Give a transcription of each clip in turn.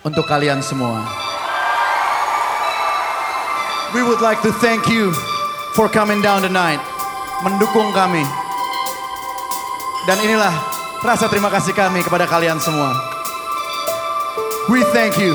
untuk kalian semua. We would like to thank you for coming down tonight, mendukung kami. Dan inilah rasa terima kasih kami kepada kalian semua. We thank you.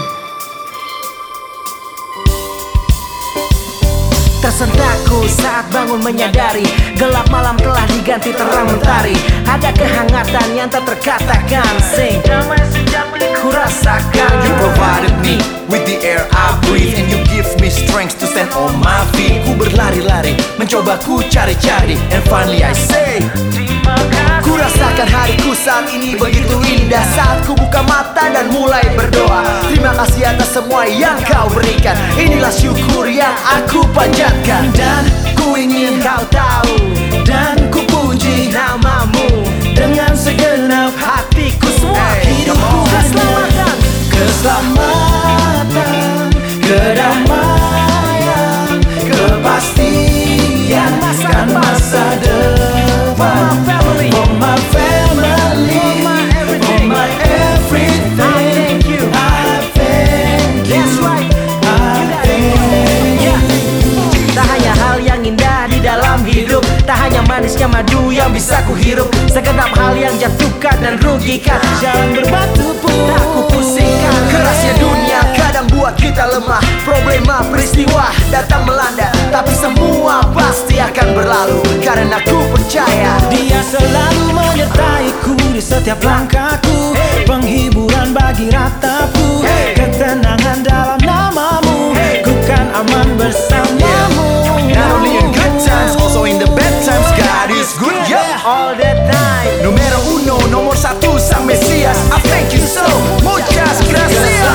Tersentakku saat bangun menyadari gelap malam telah diganti terang mentari. Ada kehangatan yang tak terkatakan. Sing damai sejak ku rasakan. You provided me with the air I breathe, and you give me strength to stand on my feet. Ku berlari-lari, mencoba ku cari-cari, and finally I say ku rasakan hariku saat ini begitu indah. Saat ku buka mata dan mulai berdoa, terima kasih atas semua yang kau berikan. Inilah syukur yang aku panjatkan. Dan ku ingin kau tahu, dan ku puji namamu dengan segenap hatiku. Semua hidupku keselamatan, keselamatan, kedamaian, kepastian kan masa depan. For my family, for my everything, I thank you. That's right, I thank you. Tak hanya hal yang indah di dalam hidup, tak hanya manisnya madu yang bisa ku hirup. Segenap hal yang jatuhkan dan rugikan, jangan berbatu pun tak ku pusingkan. Kerasnya dunia kadang buat kita lemah, problema peristiwa datang melanda, tapi semua pasti akan berlalu karena ku percaya Dia selalu menyertaiku di setiap langkahku, penghiburan bagi rataku, ketenangan dalam namamu, ku kan aman bersamamu. Not only in good times, also in the bad times, God is good, yeah, all the time. Numero uno, nomor satu, Sang Mesias. I thank you so muchas gracias.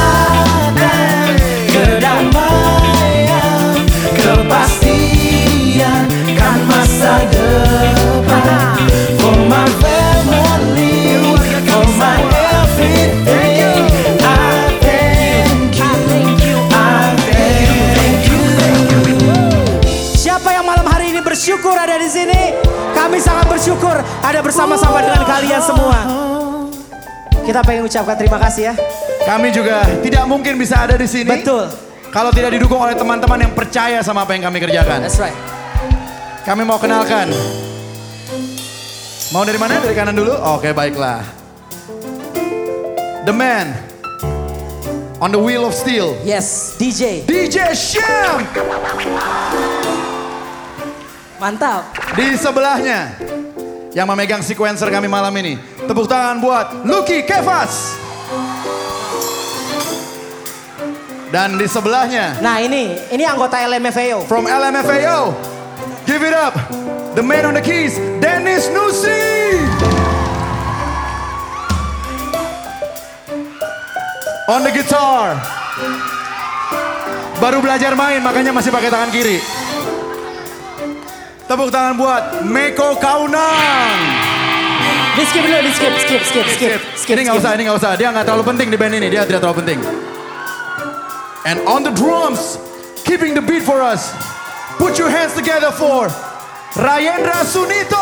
Kedamaian, kepastian kan masa depan. For my family, for my everything, I thank you, I thank you. Siapa yang malam hari ini bersyukur ada di sini? Kami sangat bersyukur ada bersama-sama dengan kalian semua. Kita pengen ucapkan terima kasih ya. Kami juga tidak mungkin bisa ada di sini. Betul. Kalau tidak didukung oleh teman-teman yang percaya sama apa yang kami kerjakan. That's right. Kami mau kenalkan. Mau dari mana? Dari kanan dulu? Oke, baiklah. The man on the wheel of steel. Yes, DJ. DJ Syam. Mantap. Di sebelahnya yang memegang sequencer kami malam ini. Tepuk tangan buat Lucky Kevas. Dan di sebelahnya, Nah ini anggota LMFAO. from LMFAO, give it up, the man on the keys, Dennis Nusi. On the guitar, baru belajar main makanya masih pakai tangan kiri. Tepuk tangan buat Meko Kaunang. Di skip dulu, di skip. Ini nggak usah, dia nggak terlalu penting di band ini, dia tidak terlalu penting. And on the drums, keeping the beat for us, put your hands together for Rayendra Sunito.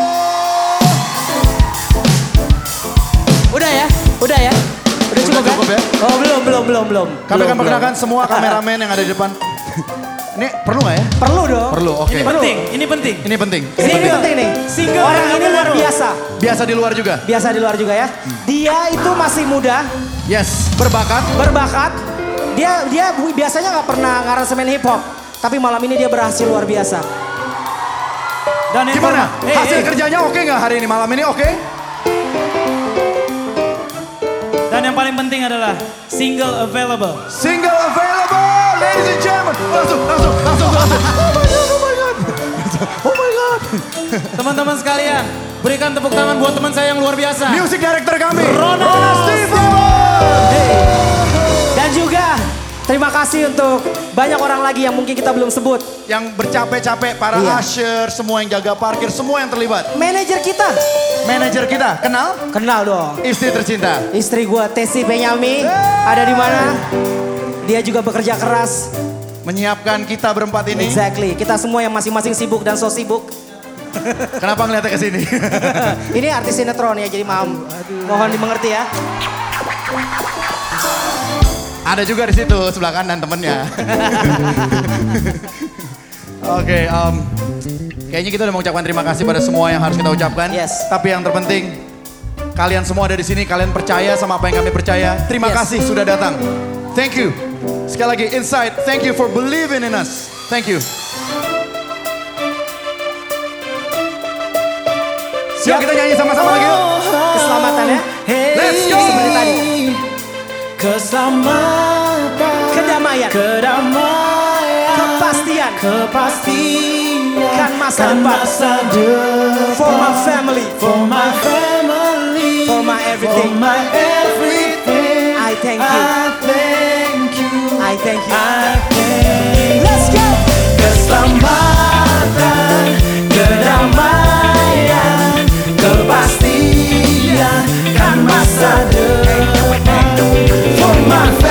Udah ya? Udah cukup ya? Oh belum. Kami akan Belum. perkenalkan semua kameramen yang ada di depan. Ini perlu nggak ya? Perlu dong. Perlu, oke. Ini penting. Ini penting. Ini penting nih. Orang ini luar biasa. Biasa di luar juga. Biasa di luar juga ya. Dia itu masih muda, Yes, berbakat. Dia biasanya nggak pernah ngaransemen hip hop, tapi malam ini dia berhasil luar biasa. Dan gimana? Hasil kerjanya oke nggak hari ini, malam ini oke? Dan yang paling penting adalah single available. Single available, ladies and gentlemen. Langsung. Oh my god. Teman-teman sekalian, berikan tepuk tangan buat teman saya yang luar biasa. Music director kami, Ronald Dan juga terima kasih untuk banyak orang lagi yang mungkin kita belum sebut. yang bercapek-capek, para Iya. usher, semua yang jaga parkir, semua yang terlibat. Manajer kita, Manajer kita, kenal? kenal dong. Istri tercinta. Istri gua Tesi Penyami ada di mana? Dia juga bekerja keras. Menyiapkan kita berempat ini. Exactly. Kita semua yang masing-masing sibuk dan so sibuk. Kenapa ngeliatnya ke sini? Ini artis sinetron ya, jadi mohon dimengerti ya. Ada juga di situ sebelah kanan temennya. Oke, kayaknya kita udah mengucapkan terima kasih pada semua yang harus kita ucapkan. Yes. Tapi yang terpenting, kalian semua ada di sini, kalian percaya sama apa yang kami percaya. Terima Yes. kasih sudah datang. Thank you. Sekali lagi, Inside, thank you for believing in us. Thank you. Siap, kita nyanyi sama-sama lagi yuk. Keselamatan ya. Let's go. Seperti tadi. Keselamatan, Kedamaian. kedamaian, Kepastian. kepastian Kan masa depan. depan. For my family. For my family, For my everything. for my everything. I thank you. I thank you. I thank you. I thank you. Let's go. Keselamatan, kedamaian, kepastian kan masa depan. For my